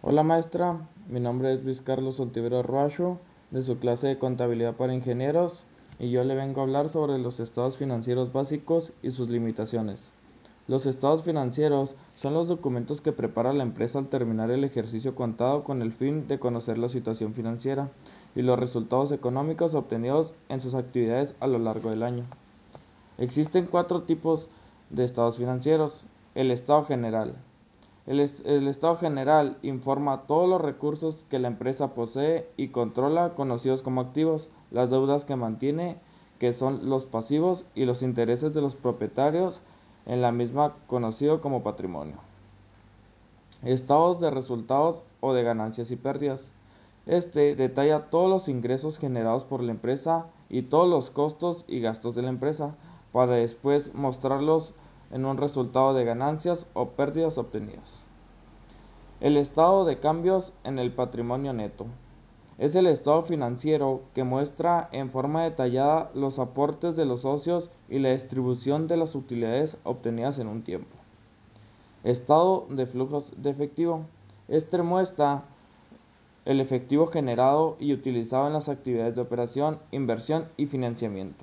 Hola maestra, mi nombre es Luis Carlos Ontiveros Ruacho, de su clase de Contabilidad para Ingenieros, y yo le vengo a hablar sobre los estados financieros básicos y sus limitaciones. Los estados financieros son los documentos que prepara la empresa al terminar el ejercicio contado con el fin de conocer la situación financiera y los resultados económicos obtenidos en sus actividades a lo largo del año. Existen cuatro tipos de estados financieros. El estado general. El estado general informa todos los recursos que la empresa posee y controla, conocidos como activos, las deudas que mantiene, que son los pasivos, y los intereses de los propietarios en la misma, conocido como patrimonio. Estados de resultados o de ganancias y pérdidas. Este detalla todos los ingresos generados por la empresa y todos los costos y gastos de la empresa, para después mostrarlos en un resultado de ganancias o pérdidas obtenidas. El estado de cambios en el patrimonio neto. Es el estado financiero que muestra en forma detallada los aportes de los socios y la distribución de las utilidades obtenidas en un tiempo. Estado de flujos de efectivo. Este muestra el efectivo generado y utilizado en las actividades de operación, inversión y financiamiento.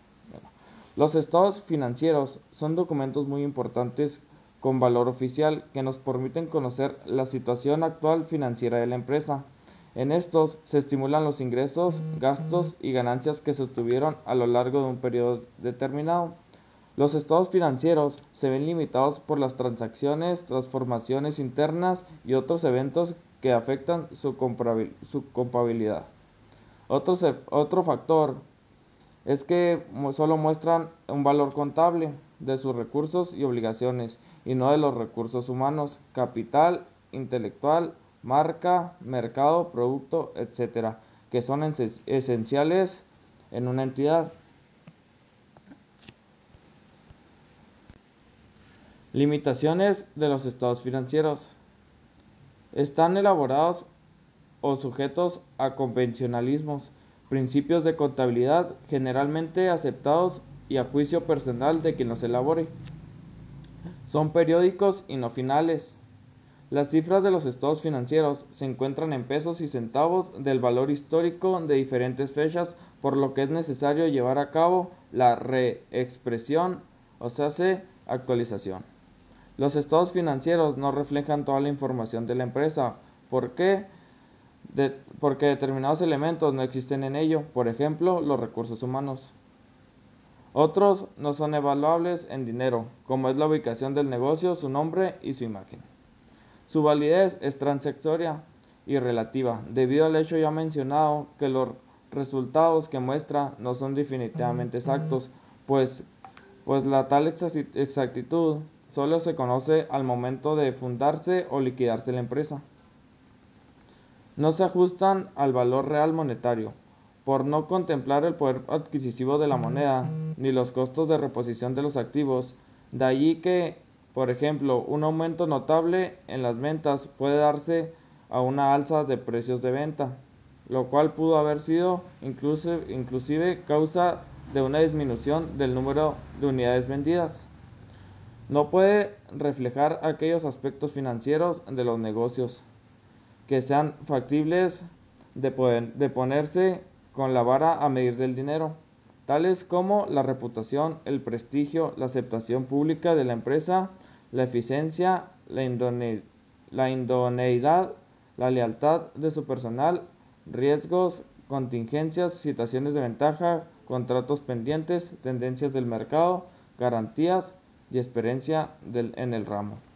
Los estados financieros son documentos muy importantes con valor oficial que nos permiten conocer la situación actual financiera de la empresa. En estos se estimulan los ingresos, gastos y ganancias que se obtuvieron a lo largo de un periodo determinado. Los estados financieros se ven limitados por las transacciones, transformaciones internas y otros eventos que afectan su comparabilidad. Otro factor es que solo muestran un valor contable de sus recursos y obligaciones y no de los recursos humanos, capital, intelectual, marca, mercado, producto, etcétera, que son esenciales en una entidad. Limitaciones de los estados financieros. Están elaborados o sujetos a convencionalismos, principios de contabilidad generalmente aceptados y a juicio personal de quien los elabore. Son periódicos y no finales. Las cifras de los estados financieros se encuentran en pesos y centavos del valor histórico de diferentes fechas, por lo que es necesario llevar a cabo la reexpresión, o sea, actualización. Los estados financieros no reflejan toda la información de la empresa. ¿Por qué? Porque determinados elementos no existen en ello, por ejemplo, los recursos humanos. Otros no son evaluables en dinero, como es la ubicación del negocio, su nombre y su imagen. Su validez es transitoria y relativa, debido al hecho ya mencionado que los resultados que muestra no son definitivamente exactos, pues la tal exactitud solo se conoce al momento de fundarse o liquidarse la empresa. No se ajustan al valor real monetario, por no contemplar el poder adquisitivo de la moneda, ni los costos de reposición de los activos. De allí que, por ejemplo, un aumento notable en las ventas puede darse a una alza de precios de venta, lo cual pudo haber sido inclusive causa de una disminución del número de unidades vendidas. No puede reflejar aquellos aspectos financieros de los negocios que sean factibles de ponerse con la vara a medir del dinero, tales como la reputación, el prestigio, la aceptación pública de la empresa, la eficiencia, la idoneidad, la lealtad de su personal, riesgos, contingencias, situaciones de ventaja, contratos pendientes, tendencias del mercado, garantías y experiencia en el ramo.